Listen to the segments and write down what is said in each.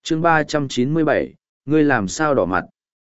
chương 397, ngươi làm sao đỏ mặt?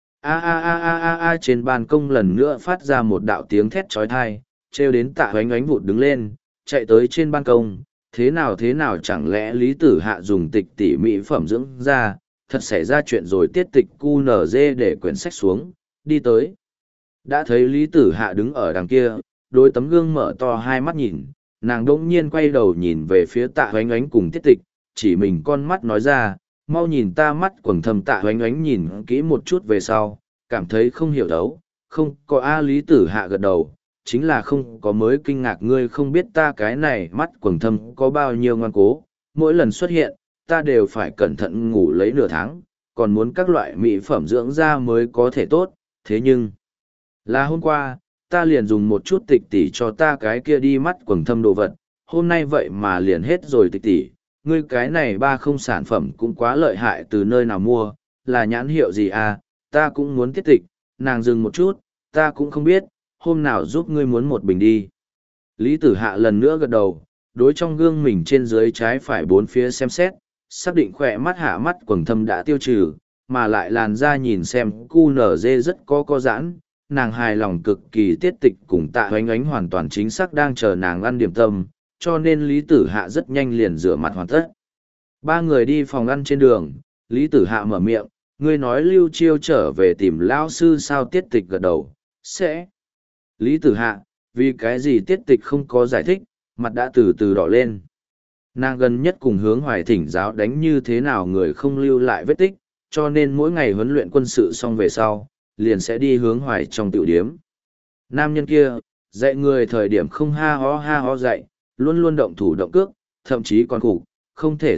Trên ban công lần nữa phát ra một đạo tiếng thét trói thai, trêu đến Tạ Hoánh Ánh vụt đứng lên, chạy tới trên ban công. Thế nào chẳng lẽ Lý Tử Hạ dùng tịch tỉ mỹ phẩm dưỡng da, thật xảy ra chuyện rồi. Tiết Tịch QNZ để quyển sách xuống, đi tới. Đã thấy Lý Tử Hạ đứng ở đằng kia, đôi tấm gương mở to hai mắt nhìn, nàng đỗng nhiên quay đầu nhìn về phía Tạ Hoánh Ánh cùng Tiết Tịch, chỉ mình con mắt nói ra, mau nhìn ta. Mắt quầng thâm Tạ Hoánh Ánh nhìn kỹ một chút về sau, cảm thấy không hiểu đấu, không có. Lý Tử Hạ gật đầu, chính là không có, mới kinh ngạc. Ngươi không biết ta cái này mắt quầng thâm có bao nhiêu ngoan cố, mỗi lần xuất hiện, ta đều phải cẩn thận ngủ lấy nửa tháng, còn muốn các loại mỹ phẩm dưỡng da mới có thể tốt. Thế nhưng, là hôm qua, ta liền dùng một chút tịch tỷ cho ta cái kia đi mắt quầng thâm đồ vật, hôm nay vậy mà liền hết rồi. Tịch tỷ, ngươi cái này ba không sản phẩm cũng quá lợi hại, từ nơi nào mua, là nhãn hiệu gì à? Ta cũng muốn. Tiết Tịch, nàng dừng một chút, ta cũng không biết, hôm nào giúp ngươi muốn một bình đi. Lý Tử Hạ lần nữa gật đầu, đối trong gương mình trên dưới trái phải bốn phía xem xét, xác định khỏe mắt hạ mắt quầng thâm đã tiêu trừ, mà lại làn da nhìn xem QNZ rất có giãn, nàng hài lòng cực kỳ. Tiết Tịch cùng Tạ Hoánh Ánh hoàn toàn chính xác đang chờ nàng ăn điểm tâm, cho nên Lý Tử Hạ rất nhanh liền rửa mặt hoàn tất. Ba người đi phòng ăn trên đường, Lý Tử Hạ mở miệng, ngươi nói Lưu Chiêu trở về tìm lão sư sao? Tiết Tịch gật đầu, sẽ. Lý Tử Hạ, vì cái gì? Tiết Tịch không có giải thích, mặt đã từ từ đỏ lên. Nàng gần nhất cùng Hướng Hoài thỉnh giáo đánh như thế nào người không lưu lại vết tích, cho nên mỗi ngày huấn luyện quân sự xong về sau, liền sẽ đi Hướng Hoài trong tiểu điếm. Nam nhân kia, dạy người thời điểm không ha ho dạy, luôn luôn động thủ động cước, thậm chí còn cục, không thể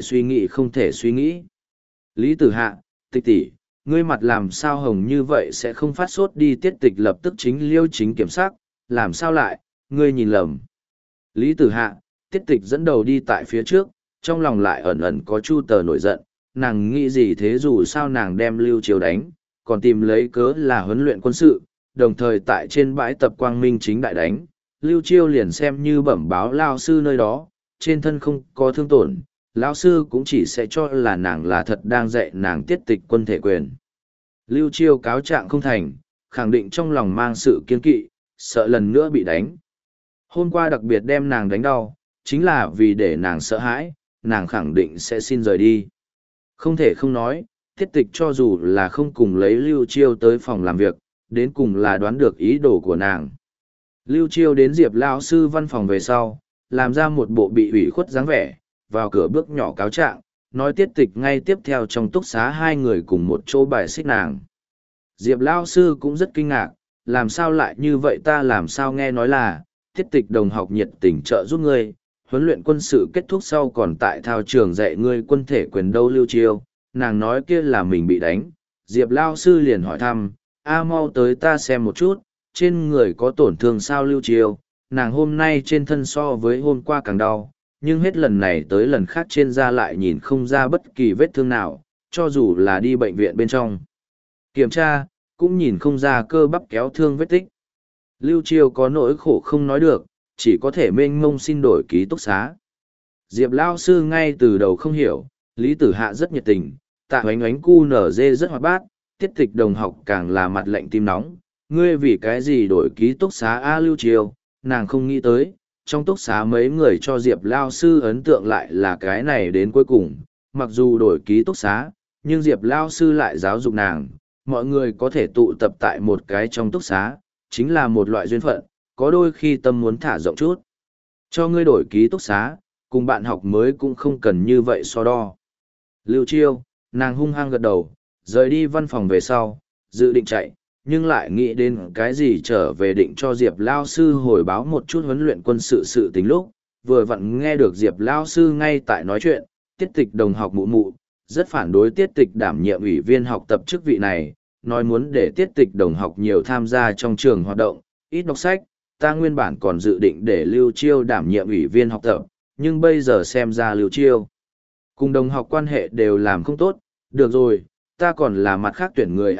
suy nghĩ. Lý Tử Hạ, Tịch tỷ, ngươi mặt làm sao hồng như vậy, sẽ không phát sốt đi? Tiết Tịch lập tức chính liêu chính kiểm sắc, làm sao lại, ngươi nhìn lầm. Lý Tử Hạ, Tiết Tịch dẫn đầu đi tại phía trước, trong lòng lại ẩn ẩn có chu tờ nổi giận, nàng nghĩ gì thế? Dù sao nàng đem Lưu Chiêu đánh, còn tìm lấy cớ là huấn luyện quân sự, đồng thời tại trên bãi tập Quang Minh chính đại đánh, Lưu Chiêu liền xem như bẩm báo lao sư nơi đó, trên thân không có thương tổn, lão sư cũng chỉ sẽ cho là nàng là thật đang dạy nàng Tiết Tịch quân thể quyền. Lưu Chiêu cáo trạng không thành, khẳng định trong lòng mang sự kiên kỵ, sợ lần nữa bị đánh. Hôm qua đặc biệt đem nàng đánh đau, chính là vì để nàng sợ hãi, nàng khẳng định sẽ xin rời đi. Không thể không nói, Tiết Tịch cho dù là không cùng lấy Lưu Chiêu tới phòng làm việc, đến cùng là đoán được ý đồ của nàng. Lưu Chiêu đến Diệp lão sư văn phòng về sau, làm ra một bộ bị ủy khuất dáng vẻ, vào cửa bước nhỏ cáo trạng, nói Tiết Tịch ngay tiếp theo trong túc xá hai người cùng một chỗ bài xích nàng. Diệp lão sư cũng rất kinh ngạc, làm sao lại như vậy? Ta làm sao nghe nói là Tiết Tịch đồng học nhiệt tình trợ giúp ngươi, huấn luyện quân sự kết thúc sau còn tại thao trường dạy ngươi quân thể quyền đâu? Lưu Chiêu, nàng nói kia là mình bị đánh. Diệp lão sư liền hỏi thăm, mau tới ta xem một chút, trên người có tổn thương sao? Lưu Chiêu, nàng hôm nay trên thân so với hôm qua càng đau, nhưng hết lần này tới lần khác trên da lại nhìn không ra bất kỳ vết thương nào, cho dù là đi bệnh viện bên trong kiểm tra, cũng nhìn không ra cơ bắp kéo thương vết tích. Lưu Chiêu có nỗi khổ không nói được, chỉ có thể mênh mông xin đổi ký túc xá. Diệp lao sư ngay từ đầu không hiểu, Lý Tử Hạ rất nhiệt tình, Tạ Hoánh Ánh QNZ rất hoạt bát, Tiết Tịch đồng học càng là mặt lạnh tim nóng. Ngươi vì cái gì đổi ký túc xá? Lưu Chiêu, nàng không nghĩ tới, trong túc xá mấy người cho Diệp lao sư ấn tượng lại là cái này. Đến cuối cùng, mặc dù đổi ký túc xá, nhưng Diệp lao sư lại giáo dục nàng, mọi người có thể tụ tập tại một cái trong túc xá, chính là một loại duyên phận, có đôi khi tâm muốn thả rộng chút. Cho ngươi đổi ký túc xá, cùng bạn học mới cũng không cần như vậy so đo. Lưu Chiêu, nàng hung hăng gật đầu, rời đi văn phòng về sau, dự định chạy, nhưng lại nghĩ đến cái gì trở về định cho Diệp lao sư hồi báo một chút huấn luyện quân sự tình. Lúc vừa vặn nghe được Diệp lao sư ngay tại nói chuyện, Tiết Tịch đồng học mụ mụ rất phản đối Tiết Tịch đảm nhiệm ủy viên học tập chức vị này, nói muốn để Tiết Tịch đồng học nhiều tham gia trong trường hoạt động, ít đọc sách. Ta nguyên bản còn dự định để Lưu Chiêu đảm nhiệm ủy viên học tập, nhưng bây giờ xem ra Lưu Chiêu cùng đồng học quan hệ đều làm không tốt. Được rồi, ta còn là mặt khác tuyển người.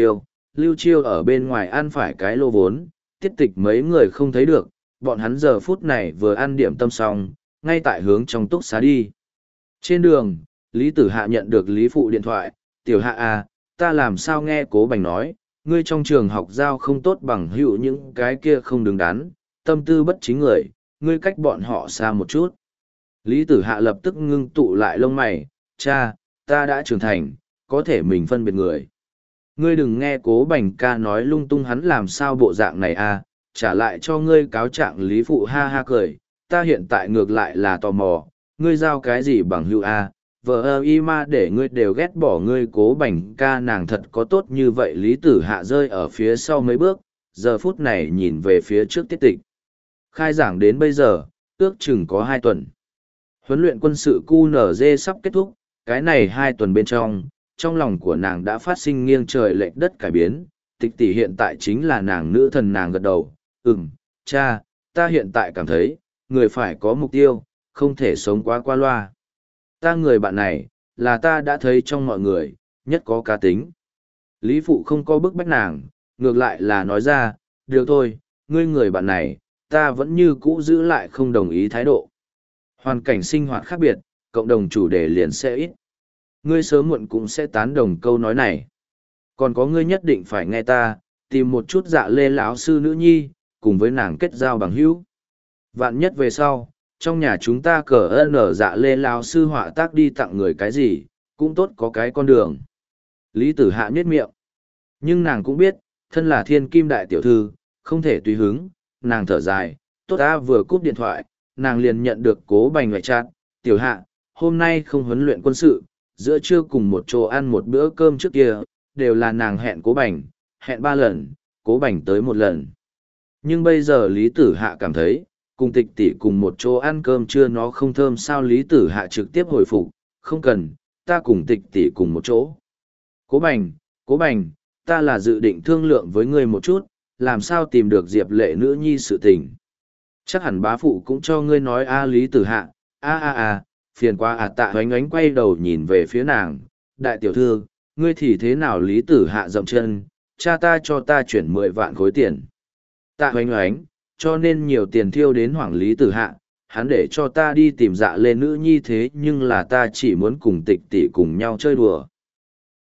Lưu Chiêu ở bên ngoài ăn phải cái lô vốn, Tiết Tịch mấy người không thấy được, bọn hắn giờ phút này vừa ăn điểm tâm xong, ngay tại hướng trong túc xá đi. Trên đường, Lý Tử Hạ nhận được Lý Phụ điện thoại, tiểu hạ à, ta làm sao nghe Cố Bành nói, ngươi trong trường học giao không tốt bằng hữu những cái kia không đứng đắn, tâm tư bất chính người, ngươi cách bọn họ xa một chút. Lý Tử Hạ lập tức ngưng tụ lại lông mày, cha, ta đã trưởng thành, có thể mình phân biệt người. Ngươi đừng nghe Cố Bành ca nói lung tung, hắn làm sao bộ dạng này à, trả lại cho ngươi cáo trạng. Lý Phụ ha ha cười, ta hiện tại ngược lại là tò mò, ngươi giao cái gì bằng hữu à, vợ ơ y ma để ngươi đều ghét bỏ ngươi. Cố Bành ca nàng thật có tốt như vậy. Lý Tử Hạ rơi ở phía sau mấy bước, giờ phút này nhìn về phía trước tiết tịch. Khai giảng đến bây giờ, ước chừng có 2 tuần. Huấn luyện quân sự QNZ sắp kết thúc, cái này 2 tuần bên trong lòng của nàng đã phát sinh nghiêng trời lệch đất cải biến. Tịch tỷ hiện tại chính là nàng nữ thần. Nàng gật đầu, cha, ta hiện tại cảm thấy, người phải có mục tiêu, không thể sống quá qua loa. Ta người bạn này, là ta đã thấy trong mọi người, nhất có cá tính. Lý Phụ không có bức bách nàng, ngược lại là nói ra, được thôi, ngươi người bạn này, ta vẫn như cũ giữ lại không đồng ý thái độ. Hoàn cảnh sinh hoạt khác biệt, cộng đồng chủ đề liền sẽ ít. Ngươi sớm muộn cũng sẽ tán đồng câu nói này. Còn có ngươi nhất định phải nghe ta, tìm một chút Dạ Lê lão sư nữ nhi, cùng với nàng kết giao bằng hữu. Vạn nhất về sau, trong nhà chúng ta cờ ơn ở Dạ Lê lão sư họa tác đi tặng người cái gì, cũng tốt có cái con đường. Lý Tử Hạ nhếch miệng. Nhưng nàng cũng biết, thân là thiên kim đại tiểu thư, không thể tùy hứng, nàng thở dài, tốt ta vừa cúp điện thoại, nàng liền nhận được Cố Bành ngoại chat, tiểu hạ, hôm nay không huấn luyện quân sự, giữa trưa cùng một chỗ ăn một bữa cơm trước kia, đều là nàng hẹn Cố Bành, hẹn 3 lần, Cố Bành tới 1 lần. Nhưng bây giờ Lý Tử Hạ cảm thấy, cùng tịch tỷ cùng một chỗ ăn cơm trưa nó không thơm sao. Lý Tử Hạ trực tiếp hồi phục, không cần, ta cùng tịch tỷ cùng một chỗ. Cố Bành, ta là dự định thương lượng với ngươi một chút, làm sao tìm được Diệp Lệ nữ nhi sự tình. Chắc hẳn bá phụ cũng cho ngươi nói a. Lý Tử Hạ, phiền quá à. Tạ Oánh Oánh quay đầu nhìn về phía nàng, đại tiểu thư, ngươi thì thế nào? Lý Tử Hạ dậm chân, cha ta cho ta chuyển 10 vạn khối tiền. Tạ Oánh Oánh, cho nên nhiều tiền thiêu đến hoảng. Lý Tử Hạ, hắn để cho ta đi tìm Dạ Lê nữ nhi, thế nhưng là ta chỉ muốn cùng tịch tỷ cùng nhau chơi đùa.